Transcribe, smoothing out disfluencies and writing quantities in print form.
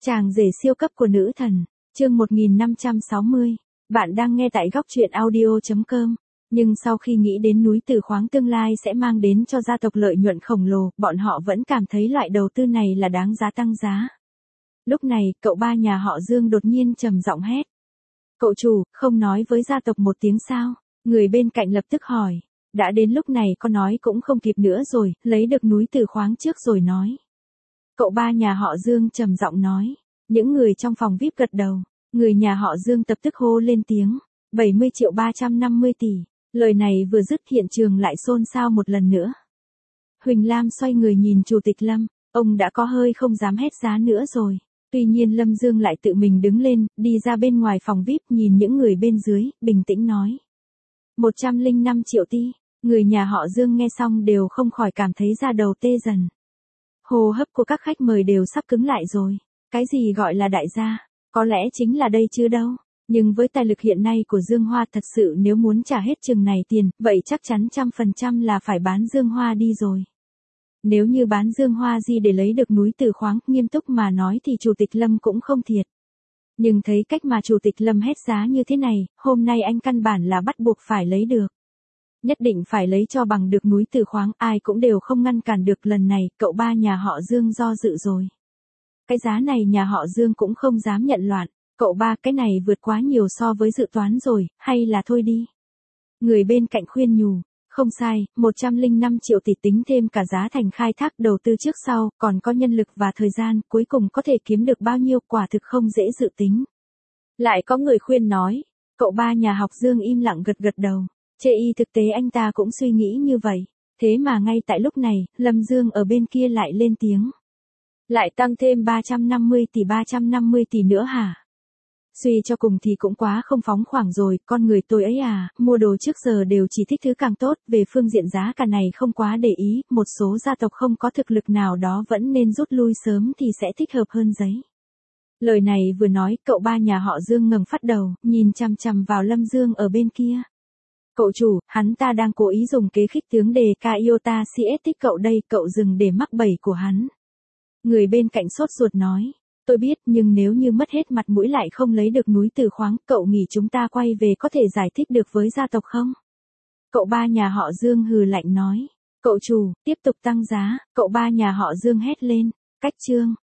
Chàng rể siêu cấp của nữ thần, chương 1560, bạn đang nghe tại góc truyện audio.com. Nhưng sau khi nghĩ đến núi Tử Khoáng tương lai sẽ mang đến cho gia tộc lợi nhuận khổng lồ, bọn họ vẫn cảm thấy loại đầu tư này là đáng giá tăng giá. Lúc này, cậu ba nhà họ Dương đột nhiên trầm giọng hét. Cậu chủ, không nói với gia tộc một tiếng sao? Người bên cạnh lập tức hỏi. Đã đến lúc này có nói cũng không kịp nữa rồi, lấy được núi Tử Khoáng trước rồi nói. Cậu ba nhà họ Dương trầm giọng nói. Những người trong phòng VIP gật đầu. Người nhà họ Dương tập tức hô lên tiếng. 70.350 tỷ. Lời này vừa dứt hiện trường lại xôn xao một lần nữa. Huỳnh Lam xoay người nhìn Chủ tịch Lâm. Ông đã có hơi không dám hét giá nữa rồi. Tuy nhiên Lâm Dương lại tự mình đứng lên, đi ra bên ngoài phòng VIP nhìn những người bên dưới, bình tĩnh nói. 105 triệu tỷ. Người nhà họ Dương nghe xong đều không khỏi cảm thấy da đầu tê dần. Hô hấp của các khách mời đều sắp cứng lại rồi. Cái gì gọi là đại gia? Có lẽ chính là đây chứ đâu. Nhưng với tài lực hiện nay của Dương Hoa thật sự nếu muốn trả hết chừng này tiền, vậy chắc chắn 100% là phải bán Dương Hoa đi rồi. Nếu như bán Dương Hoa gì để lấy được núi Tử Khoáng, nghiêm túc mà nói thì Chủ tịch Lâm cũng không thiệt. Nhưng thấy cách mà Chủ tịch Lâm hét giá như thế này, hôm nay anh căn bản là bắt buộc phải lấy được. Nhất định phải lấy cho bằng được núi Tử Khoáng, ai cũng đều không ngăn cản được. Lần này, cậu ba nhà họ Dương do dự rồi. Cái giá này nhà họ Dương cũng không dám nhận loạn. Cậu ba, cái này vượt quá nhiều so với dự toán rồi, hay là thôi đi. Người bên cạnh khuyên nhủ. Không sai, 105 triệu tỷ tính thêm cả giá thành khai thác đầu tư trước sau, còn có nhân lực và thời gian, cuối cùng có thể kiếm được bao nhiêu, quả thực không dễ dự tính. Lại có người khuyên nói. Cậu ba nhà học Dương im lặng gật gật đầu. Chê y thực tế anh ta cũng suy nghĩ như vậy. Thế mà ngay tại lúc này, Lâm Dương ở bên kia lại lên tiếng. Lại tăng thêm 350 tỷ nữa hả? Suy cho cùng thì cũng quá không phóng khoáng rồi, con người tôi ấy à, mua đồ trước giờ đều chỉ thích thứ càng tốt, về phương diện giá cả này không quá để ý, một số gia tộc không có thực lực nào đó vẫn nên rút lui sớm thì sẽ thích hợp hơn giấy. Lời này vừa nói, cậu ba nhà họ Dương ngẩng phát đầu, nhìn chằm chằm vào Lâm Dương ở bên kia. Cậu chủ, hắn ta đang cố ý dùng kế khích tướng đề ca Iota CS thích cậu đây, cậu dừng để mắc bẫy của hắn. Người bên cạnh sốt ruột nói. Tôi biết, nhưng nếu như mất hết mặt mũi lại không lấy được núi Tử Khoáng, cậu nghĩ chúng ta quay về có thể giải thích được với gia tộc không? Cậu ba nhà họ Dương hừ lạnh nói. Cậu chủ, tiếp tục tăng giá, cậu ba nhà họ Dương hét lên. Cách chương.